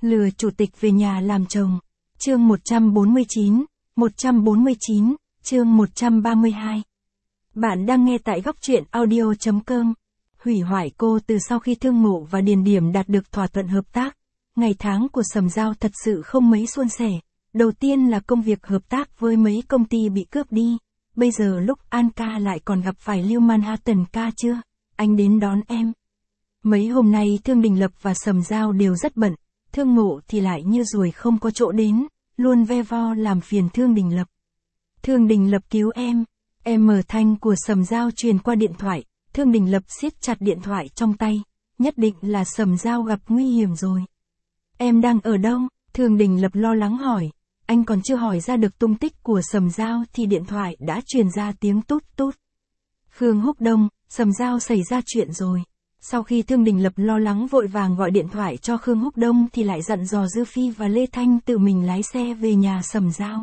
Lừa chủ tịch về nhà làm chồng. Chương 149, chương 132. Bạn đang nghe tại góc truyện audio.com. Hủy hoại cô từ sau khi Thương Ngộ và Điền Điểm đạt được thỏa thuận hợp tác. Ngày tháng của Sầm Giao thật sự không mấy suôn sẻ. Đầu tiên là công việc hợp tác với mấy công ty bị cướp đi. Bây giờ lúc An ca lại còn gặp phải Lưu Manhattan ca chưa? Anh đến đón em. Mấy hôm nay Thương Đình Lập và Sầm Giao đều rất bận. Thương Ngộ thì lại như ruồi không có chỗ đến, luôn ve vo làm phiền Thương Đình Lập. Thương Đình Lập cứu em. Mở thanh của Sầm Giao truyền qua điện thoại. Thương Đình Lập siết chặt điện thoại trong tay. Nhất định là Sầm Giao gặp nguy hiểm rồi. Em đang ở đâu? Thương Đình Lập lo lắng hỏi. Anh còn chưa hỏi ra được tung tích của Sầm Giao thì điện thoại đã truyền ra tiếng tút tút. Khương Húc Đông, Sầm Giao xảy ra chuyện rồi. Sau khi Thương Đình Lập lo lắng vội vàng gọi điện thoại cho Khương Húc Đông thì lại dặn dò Dư Phi và Lê Thanh tự mình lái xe về nhà Sầm Giao.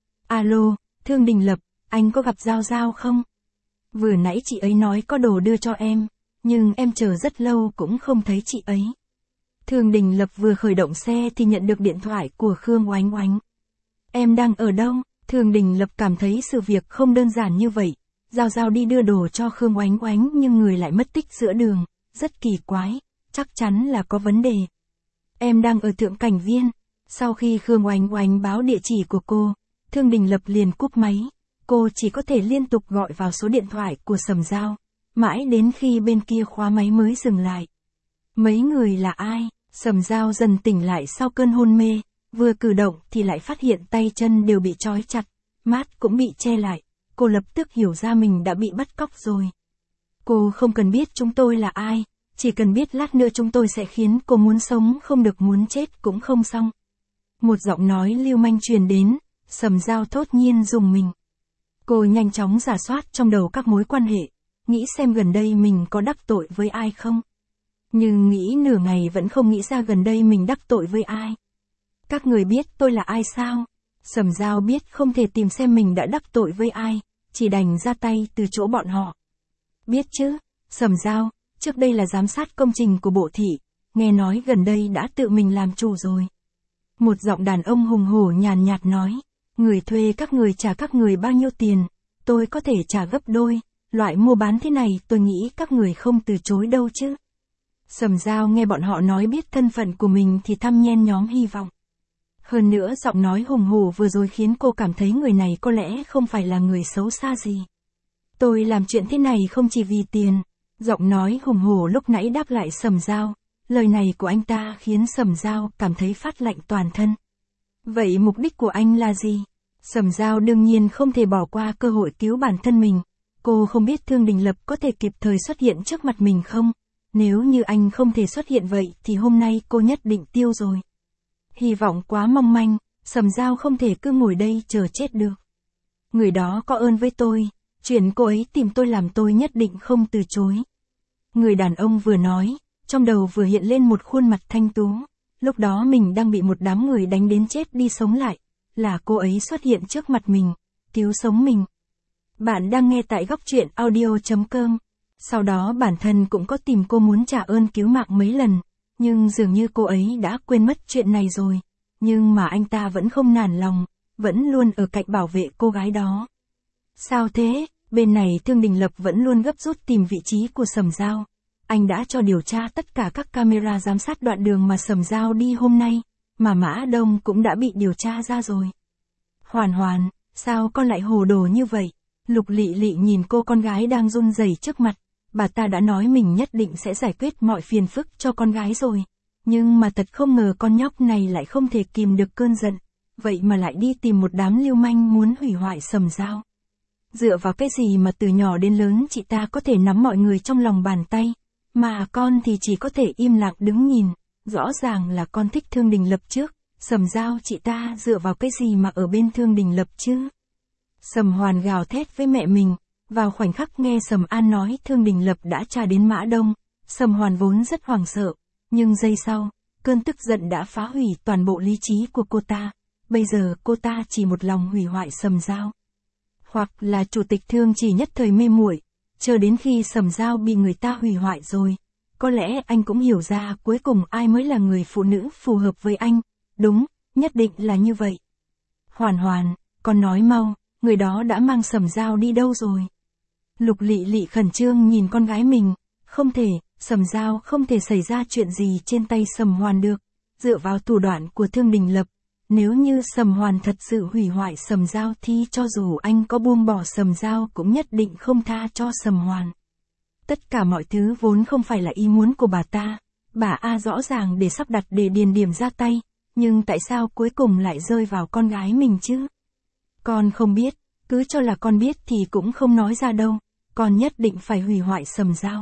Alo, Thương Đình Lập, anh có gặp Giao Giao không? Vừa nãy chị ấy nói có đồ đưa cho em, nhưng em chờ rất lâu cũng không thấy chị ấy. Thương Đình Lập vừa khởi động xe thì nhận được điện thoại của Khương Oánh Oánh. Em đang ở đâu? Thương Đình Lập cảm thấy sự việc không đơn giản như vậy. Giao Giao đi đưa đồ cho Khương Oánh Oánh nhưng người lại mất tích giữa đường. Rất kỳ quái, chắc chắn là có vấn đề. Em đang ở Thượng Cảnh Viên. Sau khi Khương Oánh Oánh báo địa chỉ của cô, Thương Đình Lập liền cúp máy. Cô chỉ có thể liên tục gọi vào số điện thoại của Sầm Giao, mãi đến khi bên kia khóa máy mới dừng lại. Mấy người là ai? Sầm Giao dần tỉnh lại sau cơn hôn mê, vừa cử động thì lại phát hiện tay chân đều bị trói chặt, mắt cũng bị che lại. Cô lập tức hiểu ra mình đã bị bắt cóc rồi. Cô không cần biết chúng tôi là ai, chỉ cần biết lát nữa chúng tôi sẽ khiến cô muốn sống không được muốn chết cũng không xong. Một giọng nói lưu manh truyền đến, Sầm Giao thốt nhiên rùng mình. Cô nhanh chóng rà soát trong đầu các mối quan hệ, nghĩ xem gần đây mình có đắc tội với ai không. Nhưng nghĩ nửa ngày vẫn không nghĩ ra gần đây mình đắc tội với ai. Các người biết tôi là ai sao? Sầm Giao biết không thể tìm xem mình đã đắc tội với ai, chỉ đành ra tay từ chỗ bọn họ. Biết chứ, Sầm Giao, trước đây là giám sát công trình của bộ thị, nghe nói gần đây đã tự mình làm chủ rồi. Một giọng đàn ông hùng hổ nhàn nhạt nói, người thuê các người trả các người bao nhiêu tiền, tôi có thể trả gấp đôi, loại mua bán thế này tôi nghĩ các người không từ chối đâu chứ. Sầm Giao nghe bọn họ nói biết thân phận của mình thì thăm nhen nhóm hy vọng. Hơn nữa giọng nói hùng hổ vừa rồi khiến cô cảm thấy người này có lẽ không phải là người xấu xa gì. Tôi làm chuyện thế này không chỉ vì tiền. Giọng nói hùng hổ lúc nãy đáp lại Sầm Giao. Lời này của anh ta khiến Sầm Giao cảm thấy phát lạnh toàn thân. Vậy mục đích của anh là gì? Sầm Giao đương nhiên không thể bỏ qua cơ hội cứu bản thân mình. Cô không biết Thương Đình Lập có thể kịp thời xuất hiện trước mặt mình không? Nếu như anh không thể xuất hiện vậy thì hôm nay cô nhất định tiêu rồi. Hy vọng quá mong manh, Sầm Giao không thể cứ ngồi đây chờ chết được. Người đó có ơn với tôi. Chuyện cô ấy tìm tôi làm tôi nhất định không từ chối. Người đàn ông vừa nói, trong đầu vừa hiện lên một khuôn mặt thanh tú. Lúc đó mình đang bị một đám người đánh đến chết đi sống lại. Là cô ấy xuất hiện trước mặt mình, cứu sống mình. Bạn đang nghe tại góc truyện audio.com. Sau đó bản thân cũng có tìm cô muốn trả ơn cứu mạng mấy lần. Nhưng dường như cô ấy đã quên mất chuyện này rồi. Nhưng mà anh ta vẫn không nản lòng, vẫn luôn ở cạnh bảo vệ cô gái đó. Sao thế? Bên này Thương Đình Lập vẫn luôn gấp rút tìm vị trí của Sầm Giao. Anh đã cho điều tra tất cả các camera giám sát đoạn đường mà Sầm Giao đi hôm nay, mà Mã Đông cũng đã bị điều tra ra rồi. Hoàn Hoàn, sao con lại hồ đồ như vậy? Lục Lị Lị nhìn cô con gái đang run rẩy trước mặt, bà ta đã nói mình nhất định sẽ giải quyết mọi phiền phức cho con gái rồi. Nhưng mà thật không ngờ con nhóc này lại không thể kìm được cơn giận, vậy mà lại đi tìm một đám lưu manh muốn hủy hoại Sầm Giao. Dựa vào cái gì mà từ nhỏ đến lớn chị ta có thể nắm mọi người trong lòng bàn tay, mà con thì chỉ có thể im lặng đứng nhìn, rõ ràng là con thích Thương Đình Lập trước, Sầm Giao chị ta dựa vào cái gì mà ở bên Thương Đình Lập chứ? Sầm Hoàn gào thét với mẹ mình, vào khoảnh khắc nghe Sầm An nói Thương Đình Lập đã tra đến Mã Đông, Sầm Hoàn vốn rất hoảng sợ, nhưng giây sau, cơn tức giận đã phá hủy toàn bộ lý trí của cô ta, bây giờ cô ta chỉ một lòng hủy hoại Sầm Giao. Hoặc là chủ tịch Thương chỉ nhất thời mê muội, chờ đến khi Sầm Giao bị người ta hủy hoại rồi, có lẽ anh cũng hiểu ra cuối cùng ai mới là người phụ nữ phù hợp với anh. Đúng, nhất định là như vậy. Hoàn Hoàn, con nói mau, người đó đã mang Sầm Dao đi đâu rồi? Lục Lị Lị khẩn trương nhìn con gái mình, không thể, Sầm Dao không thể xảy ra chuyện gì trên tay Sầm Hoàn được, dựa vào thủ đoạn của Thương Đình Lập. Nếu như Sầm Hoàn thật sự hủy hoại Sầm Dao thì cho dù anh có buông bỏ Sầm Dao cũng nhất định không tha cho Sầm Hoàn. Tất cả mọi thứ vốn không phải là ý muốn của bà ta, bà A rõ ràng để sắp đặt để Điền Điềm ra tay, nhưng tại sao cuối cùng lại rơi vào con gái mình chứ? Con không biết, cứ cho là con biết thì cũng không nói ra đâu, con nhất định phải hủy hoại Sầm Dao.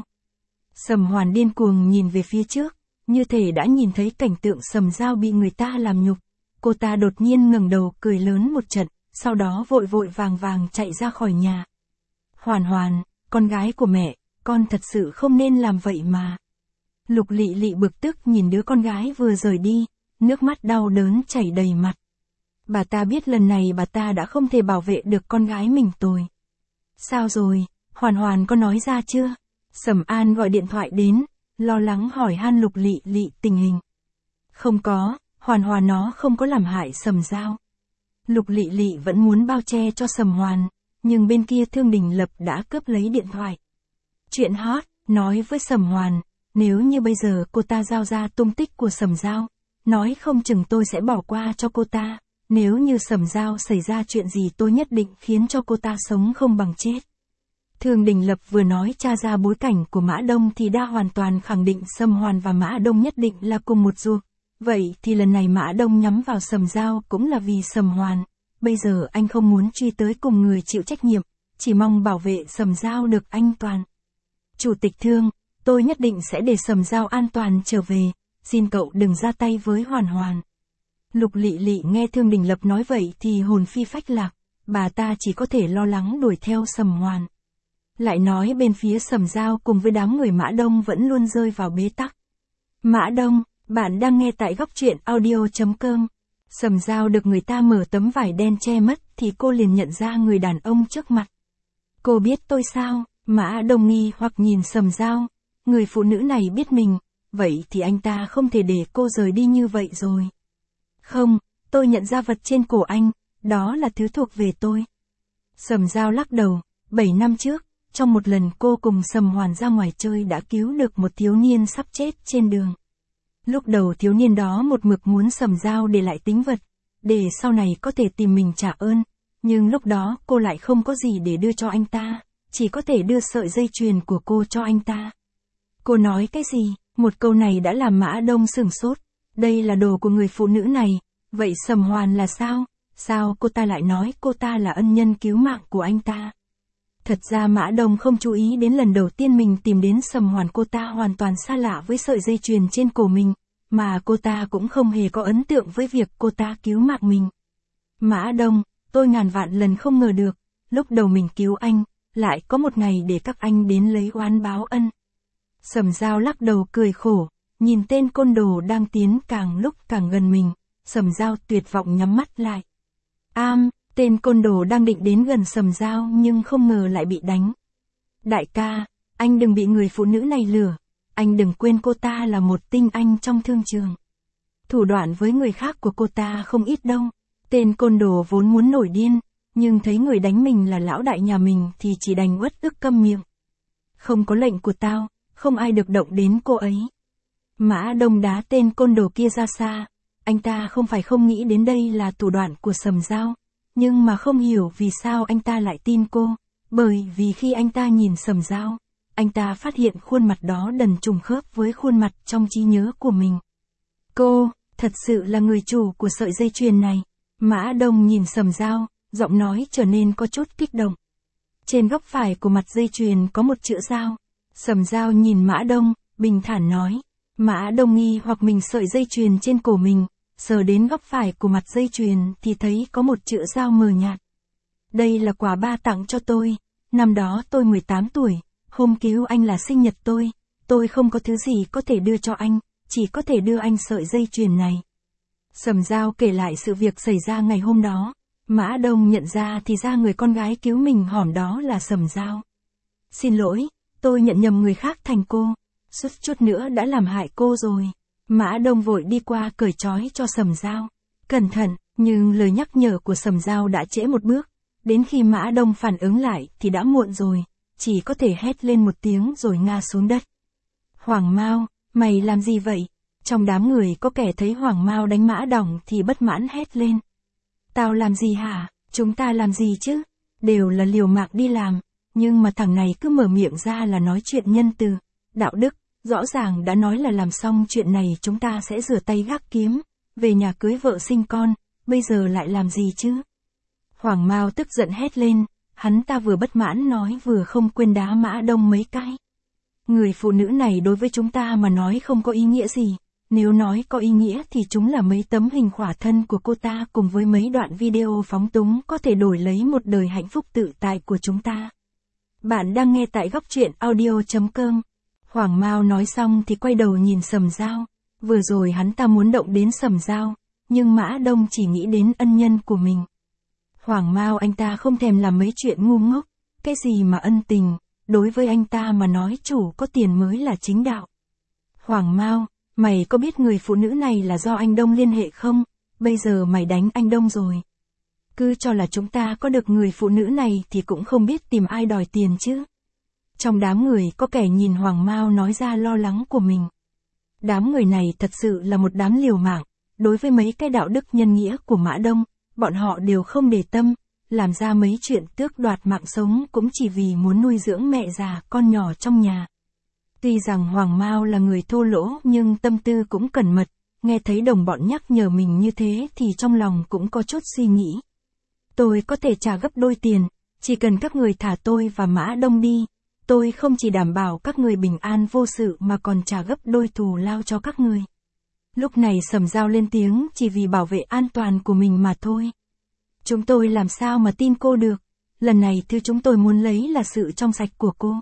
Sầm Hoàn điên cuồng nhìn về phía trước, như thể đã nhìn thấy cảnh tượng Sầm Dao bị người ta làm nhục. Cô ta đột nhiên ngẩng đầu cười lớn một trận, sau đó vội vội vàng vàng chạy ra khỏi nhà. Hoàn Hoàn, con gái của mẹ, con thật sự không nên làm vậy mà. Lục Lị Lị bực tức nhìn đứa con gái vừa rời đi, nước mắt đau đớn chảy đầy mặt. Bà ta biết lần này bà ta đã không thể bảo vệ được con gái mình rồi. Sao rồi, Hoàn Hoàn có nói ra chưa? Sầm An gọi điện thoại đến, lo lắng hỏi han Lục Lị Lị tình hình. Không có, Hoàn Hoàn nó không có làm hại Sầm Dao. Lục Lị Lị vẫn muốn bao che cho Sầm Hoàn, nhưng bên kia Thương Đình Lập đã cướp lấy điện thoại. Chuyện hot, nói với Sầm Hoàn, nếu như bây giờ cô ta giao ra tung tích của Sầm Dao, nói không chừng tôi sẽ bỏ qua cho cô ta. Nếu như Sầm Dao xảy ra chuyện gì tôi nhất định khiến cho cô ta sống không bằng chết. Thương Đình Lập vừa nói tra ra bối cảnh của Mã Đông thì đã hoàn toàn khẳng định Sầm Hoàn và Mã Đông nhất định là cùng một ruột. Vậy thì lần này Mã Đông nhắm vào Sầm Dao cũng là vì Sầm Hoàn. Bây giờ anh không muốn truy tới cùng người chịu trách nhiệm, chỉ mong bảo vệ Sầm Dao được an toàn. Chủ tịch Thương, tôi nhất định sẽ để Sầm Dao an toàn trở về, xin cậu đừng ra tay với Hoàn Hoàn. Lục Lị Lị nghe Thương Đình Lập nói vậy thì hồn phi phách lạc, bà ta chỉ có thể lo lắng đuổi theo Sầm Hoàn. Lại nói bên phía Sầm Dao cùng với đám người Mã Đông vẫn luôn rơi vào bế tắc. Mã Đông, bạn đang nghe tại góc truyện audio.com. Sầm Dao được người ta mở tấm vải đen che mất thì cô liền nhận ra người đàn ông trước mặt. Cô biết tôi sao? Mã Đông nghi hoặc nhìn Sầm Dao. Người phụ nữ này biết mình, vậy thì anh ta không thể để cô rời đi như vậy rồi. Không, tôi nhận ra vật trên cổ anh, đó là thứ thuộc về tôi. Sầm Dao lắc đầu, 7 năm trước, trong một lần cô cùng Sầm Hoàn ra ngoài chơi đã cứu được một thiếu niên sắp chết trên đường. Lúc đầu thiếu niên đó một mực muốn Sầm Dao để lại tín vật, để sau này có thể tìm mình trả ơn, nhưng lúc đó cô lại không có gì để đưa cho anh ta, chỉ có thể đưa sợi dây chuyền của cô cho anh ta. Cô nói cái gì? Một câu này đã làm Mã Đông sửng sốt. Đây là đồ của người phụ nữ này, vậy Sầm Hoàn là sao? Sao cô ta lại nói cô ta là ân nhân cứu mạng của anh ta? Thật ra Mã Đông không chú ý đến lần đầu tiên mình tìm đến Sầm Hoàn cô ta hoàn toàn xa lạ với sợi dây chuyền trên cổ mình, mà cô ta cũng không hề có ấn tượng với việc cô ta cứu mạng mình. Mã Đông, tôi ngàn vạn lần không ngờ được, lúc đầu mình cứu anh, lại có một ngày để các anh đến lấy oán báo ân. Sầm Dao lắc đầu cười khổ, nhìn tên côn đồ đang tiến càng lúc càng gần mình, Sầm Dao tuyệt vọng nhắm mắt lại. Tên côn đồ đang định đến gần Sầm Dao nhưng không ngờ lại bị đánh. Đại ca, anh đừng bị người phụ nữ này lừa, anh đừng quên cô ta là một tinh anh trong thương trường. Thủ đoạn với người khác của cô ta không ít đâu. Tên côn đồ vốn muốn nổi điên, nhưng thấy người đánh mình là lão đại nhà mình thì chỉ đành uất ức câm miệng. Không có lệnh của tao, không ai được động đến cô ấy. Mã Đông đá tên côn đồ kia ra xa, anh ta không phải không nghĩ đến đây là thủ đoạn của Sầm Dao, nhưng mà không hiểu vì sao anh ta lại tin cô, bởi vì khi anh ta nhìn Sầm Dao, anh ta phát hiện khuôn mặt đó đần trùng khớp với khuôn mặt trong trí nhớ của mình. Cô, thật sự là người chủ của sợi dây chuyền này. Mã Đông nhìn Sầm Dao, giọng nói trở nên có chút kích động. Trên góc phải của mặt dây chuyền có một chữ Dao. Sầm Dao nhìn Mã Đông, bình thản nói. Mã Đông nghi hoặc mình sợi dây chuyền trên cổ mình, sờ đến góc phải của mặt dây chuyền thì thấy có một chữ Dao mờ nhạt. Đây là quà ba tặng cho tôi, năm đó tôi 18 tuổi, hôm cứu anh là sinh nhật tôi không có thứ gì có thể đưa cho anh, chỉ có thể đưa anh sợi dây chuyền này. Sầm Dao kể lại sự việc xảy ra ngày hôm đó, Mã Đông nhận ra thì ra người con gái cứu mình hỏm đó là Sầm Dao. Xin lỗi, tôi nhận nhầm người khác thành cô. suýt chút nữa đã làm hại cô rồi. Mã Đông vội đi qua cởi trói cho Sầm Dao. Cẩn thận, nhưng lời nhắc nhở của Sầm Dao đã trễ một bước. Đến khi Mã Đông phản ứng lại thì đã muộn rồi, chỉ có thể hét lên một tiếng rồi ngã xuống đất. Hoàng Mao, mày làm gì vậy? Trong đám người có kẻ thấy Hoàng Mao đánh Mã Đỏng thì bất mãn hét lên. Tao làm gì hả? Chúng ta làm gì chứ? Đều là liều mạng đi làm, nhưng mà thằng này cứ mở miệng ra là nói chuyện nhân từ, đạo đức, rõ ràng đã nói là làm xong chuyện này chúng ta sẽ rửa tay gác kiếm, về nhà cưới vợ sinh con, bây giờ lại làm gì chứ? Hoàng Mao tức giận hét lên, hắn ta vừa bất mãn nói vừa không quên đá Mã Đông mấy cái. Người phụ nữ này đối với chúng ta mà nói không có ý nghĩa gì, nếu nói có ý nghĩa thì chúng là mấy tấm hình khỏa thân của cô ta cùng với mấy đoạn video phóng túng có thể đổi lấy một đời hạnh phúc tự tại của chúng ta. Bạn đang nghe tại góc truyện audio.com. Hoàng Mao nói xong thì quay đầu nhìn Sầm Dao. Vừa rồi hắn ta muốn động đến Sầm Dao, nhưng Mã Đông chỉ nghĩ đến ân nhân của mình. Hoàng Mao anh ta không thèm làm mấy chuyện ngu ngốc, cái gì mà ân tình, đối với anh ta mà nói chủ có tiền mới là chính đạo. Hoàng Mao, mày có biết người phụ nữ này là do anh Đông liên hệ không? Bây giờ mày đánh anh Đông rồi. Cứ cho là chúng ta có được người phụ nữ này thì cũng không biết tìm ai đòi tiền chứ. Trong đám người có kẻ nhìn Hoàng Mao nói ra lo lắng của mình. Đám người này thật sự là một đám liều mạng, đối với mấy cái đạo đức nhân nghĩa của Mã Đông, bọn họ đều không để tâm, làm ra mấy chuyện tước đoạt mạng sống cũng chỉ vì muốn nuôi dưỡng mẹ già con nhỏ trong nhà. Tuy rằng Hoàng Mao là người thô lỗ nhưng tâm tư cũng cẩn mật, nghe thấy đồng bọn nhắc nhở mình như thế thì trong lòng cũng có chút suy nghĩ. Tôi có thể trả gấp đôi tiền, chỉ cần các người thả tôi và Mã Đông đi, tôi không chỉ đảm bảo các người bình an vô sự mà còn trả gấp đôi thù lao cho các người. Lúc này Sầm Dao lên tiếng chỉ vì bảo vệ an toàn của mình mà thôi. Chúng tôi làm sao mà tin cô được, lần này thứ chúng tôi muốn lấy là sự trong sạch của cô.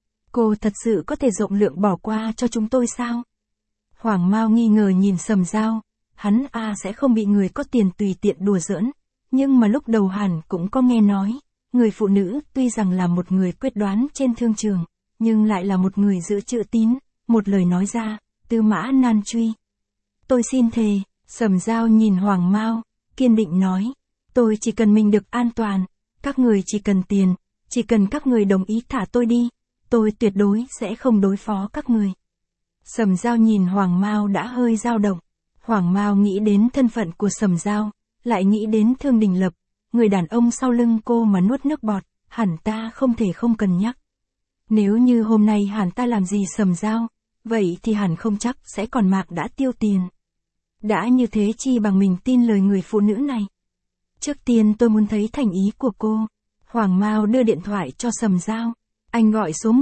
Cô thật sự có thể rộng lượng bỏ qua cho chúng tôi sao? Hoàng Mao nghi ngờ nhìn Sầm Dao, hắn sẽ không bị người có tiền tùy tiện đùa giỡn, nhưng mà lúc đầu hẳn cũng có nghe nói, người phụ nữ tuy rằng là một người quyết đoán trên thương trường, nhưng lại là một người giữ chữ tín, một lời nói ra, tư mã nan truy. Tôi xin thề, Sầm Dao nhìn Hoàng Mao, kiên định nói, tôi chỉ cần mình được an toàn, các người chỉ cần tiền, chỉ cần các người đồng ý thả tôi đi, tôi tuyệt đối sẽ không đối phó các người. Sầm Dao nhìn Hoàng Mao đã hơi dao động. Hoàng Mao nghĩ đến thân phận của Sầm Dao, lại nghĩ đến Thương Đình Lập, người đàn ông sau lưng cô mà nuốt nước bọt, hẳn ta không thể không cân nhắc. Nếu như hôm nay hẳn ta làm gì Sầm Dao, vậy thì hẳn không chắc sẽ còn mạng đã tiêu tiền. Đã như thế chi bằng mình tin lời người phụ nữ này. Trước tiên tôi muốn thấy thành ý của cô. Hoàng Mao đưa điện thoại cho Sầm Dao. Anh gọi số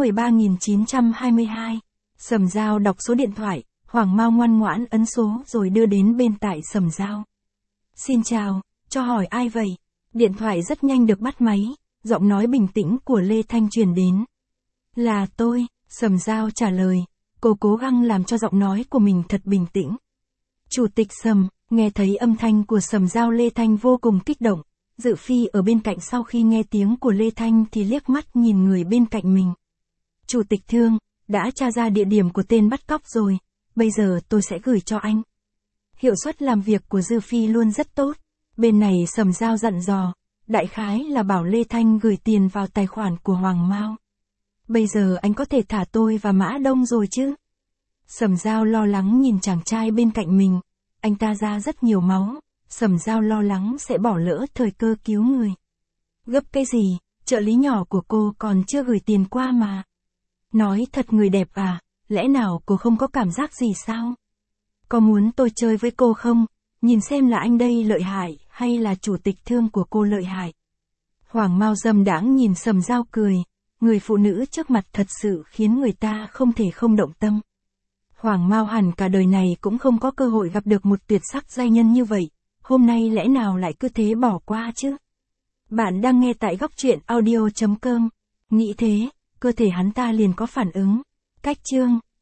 13922. Sầm Dao đọc số điện thoại, Hoàng Mao ngoan ngoãn ấn số rồi đưa đến bên tại Sầm Dao. Xin chào, cho hỏi ai vậy? Điện thoại rất nhanh được bắt máy, giọng nói bình tĩnh của Lê Thanh truyền đến. Là tôi, Sầm Dao trả lời, cô cố gắng làm cho giọng nói của mình thật bình tĩnh. Chủ tịch Sầm, nghe thấy âm thanh của Sầm Dao Lê Thanh vô cùng kích động. Dự Phi ở bên cạnh sau khi nghe tiếng của Lê Thanh thì liếc mắt nhìn người bên cạnh mình. Chủ tịch Thương, đã tra ra địa điểm của tên bắt cóc rồi, bây giờ tôi sẽ gửi cho anh. Hiệu suất làm việc của Dư Phi luôn rất tốt. Bên này Sầm Dao dặn dò, đại khái là bảo Lê Thanh gửi tiền vào tài khoản của Hoàng Mao. Bây giờ anh có thể thả tôi và Mã Đông rồi chứ? Sầm Dao lo lắng nhìn chàng trai bên cạnh mình, anh ta ra rất nhiều máu, Sầm Dao lo lắng sẽ bỏ lỡ thời cơ cứu người. Gấp cái gì, trợ lý nhỏ của cô còn chưa gửi tiền qua mà. Nói thật người đẹp à, lẽ nào cô không có cảm giác gì sao? Có muốn tôi chơi với cô không? Nhìn xem là anh đây lợi hại, hay là chủ tịch Thương của cô lợi hại? Hoàng Mao dâm đãng nhìn Sầm Dao cười, người phụ nữ trước mặt thật sự khiến người ta không thể không động tâm. Hoàng Mao hẳn cả đời này cũng không có cơ hội gặp được một tuyệt sắc giai nhân như vậy, hôm nay lẽ nào lại cứ thế bỏ qua chứ? Bạn đang nghe tại góc truyện audio.com. Nghĩ thế, cơ thể hắn ta liền có phản ứng. Cách chương